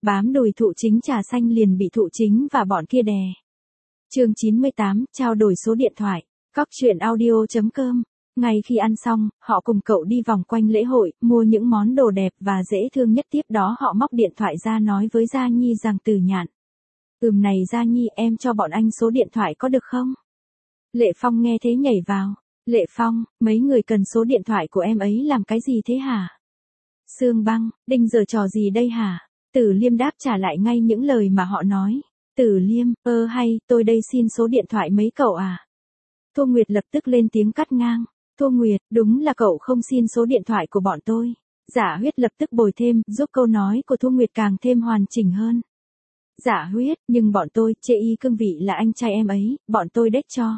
bám đùi thụ chính trà xanh liền bị thụ chính và bọn kia đè. Chương 98, trao đổi số điện thoại. Cóc truyện audio.com. Ngay khi ăn xong, họ cùng cậu đi vòng quanh lễ hội, mua những món đồ đẹp và dễ thương nhất. Tiếp đó họ móc điện thoại ra nói với Gia Nhi rằng Từ Nhạn. Này Gia Nhi, em cho bọn anh số điện thoại có được không? Lệ Phong nghe thế nhảy vào. Lệ Phong, mấy người cần số điện thoại của em ấy làm cái gì thế hả? Sương Băng, Đinh giờ trò gì đây hả? Tử Liêm đáp trả lại ngay những lời mà họ nói. Tử Liêm, hay, tôi đây xin số điện thoại mấy cậu à? Thu Nguyệt lập tức lên tiếng cắt ngang. Thu Nguyệt, đúng là cậu không xin số điện thoại của bọn tôi. Dạ Huyết lập tức bồi thêm, giúp câu nói của Thu Nguyệt càng thêm hoàn chỉnh hơn. Dạ Huyết, nhưng bọn tôi, chê y cương vị là anh trai em ấy, bọn tôi đếch cho.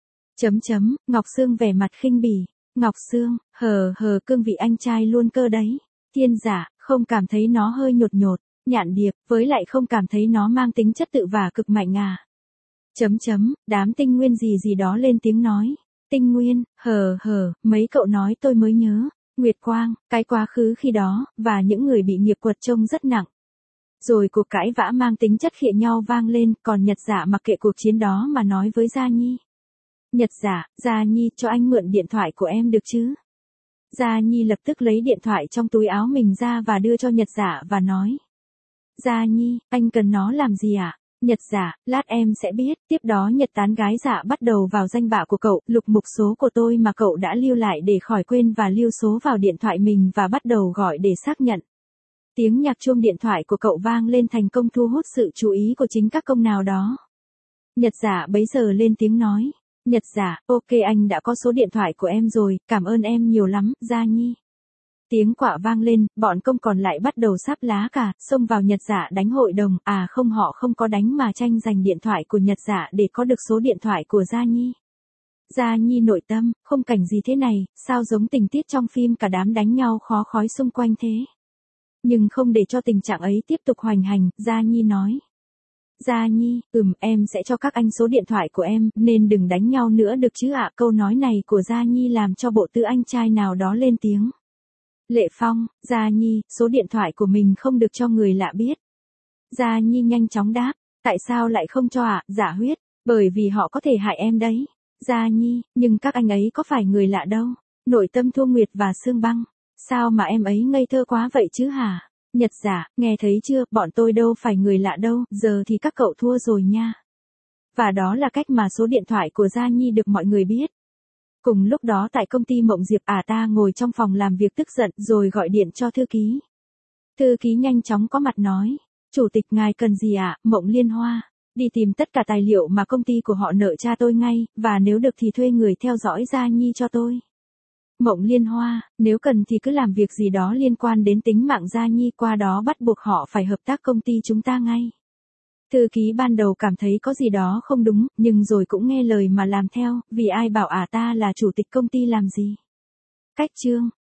Ngọc Sương vẻ mặt khinh bỉ. Ngọc Sương, cương vị anh trai luôn cơ đấy. Thiên Giả, không cảm thấy nó hơi nhột nhột. Nhạn Điệp, với lại không cảm thấy nó mang tính chất tự và cực mạnh à. Đám Tinh Nguyên gì gì đó lên tiếng nói. Tinh Nguyên, mấy cậu nói tôi mới nhớ. Nguyệt Quang, cái quá khứ khi đó, và những người bị nghiệp quật trông rất nặng. Rồi cuộc cãi vã mang tính chất khịa nhau vang lên, còn Nhật Giả mặc kệ cuộc chiến đó mà nói với Gia Nhi. Nhật Giả, Gia Nhi, cho anh mượn điện thoại của em được chứ? Gia Nhi lập tức lấy điện thoại trong túi áo mình ra và đưa cho Nhật Giả và nói. Gia Nhi, anh cần nó làm gì ạ? Nhật Giả, lát em sẽ biết. Tiếp đó Nhật tán gái Giả bắt đầu vào danh bạ của cậu, lục mục số của tôi mà cậu đã lưu lại để khỏi quên và lưu số vào điện thoại mình và bắt đầu gọi để xác nhận. Tiếng nhạc chuông điện thoại của cậu vang lên thành công thu hút sự chú ý của chính các công nào đó. Nhật Giả bấy giờ lên tiếng nói. Nhật Giả, ok anh đã có số điện thoại của em rồi, cảm ơn em nhiều lắm, Gia Nhi. Tiếng quạ vang lên, bọn công còn lại bắt đầu sáp lá cả, xông vào Nhật Giả đánh hội đồng, không họ không có đánh mà tranh giành điện thoại của Nhật Giả để có được số điện thoại của Gia Nhi. Gia Nhi nội tâm, không cảnh gì thế này, sao giống tình tiết trong phim cả đám đánh nhau khó khói xung quanh thế. Nhưng không để cho tình trạng ấy tiếp tục hoành hành, Gia Nhi nói. Gia Nhi, em sẽ cho các anh số điện thoại của em, nên đừng đánh nhau nữa được chứ ạ. Câu nói này của Gia Nhi làm cho bộ tư anh trai nào đó lên tiếng. Lệ Phong, Gia Nhi, số điện thoại của mình không được cho người lạ biết. Gia Nhi nhanh chóng đáp, tại sao lại không cho ạ? Dạ Huyết, bởi vì họ có thể hại em đấy. Gia Nhi, nhưng các anh ấy có phải người lạ đâu. Nội tâm Thu Nguyệt và Sương Băng, sao mà em ấy ngây thơ quá vậy chứ hả? Nhật Giả, nghe thấy chưa, bọn tôi đâu phải người lạ đâu, giờ thì các cậu thua rồi nha. Và đó là cách mà số điện thoại của Gia Nhi được mọi người biết. Cùng lúc đó tại công ty Mộng Diệp ta ngồi trong phòng làm việc tức giận rồi gọi điện cho thư ký. Thư ký nhanh chóng có mặt nói, chủ tịch ngài cần gì ạ? Mộng Liên Hoa, đi tìm tất cả tài liệu mà công ty của họ nợ cha tôi ngay, và nếu được thì thuê người theo dõi Gia Nhi cho tôi. Mộng Liên Hoa, nếu cần thì cứ làm việc gì đó liên quan đến tính mạng Gia Nhi, qua đó bắt buộc họ phải hợp tác công ty chúng ta ngay. Thư ký ban đầu cảm thấy có gì đó không đúng, nhưng rồi cũng nghe lời mà làm theo, vì ai bảo ta là chủ tịch công ty làm gì. Cách chương,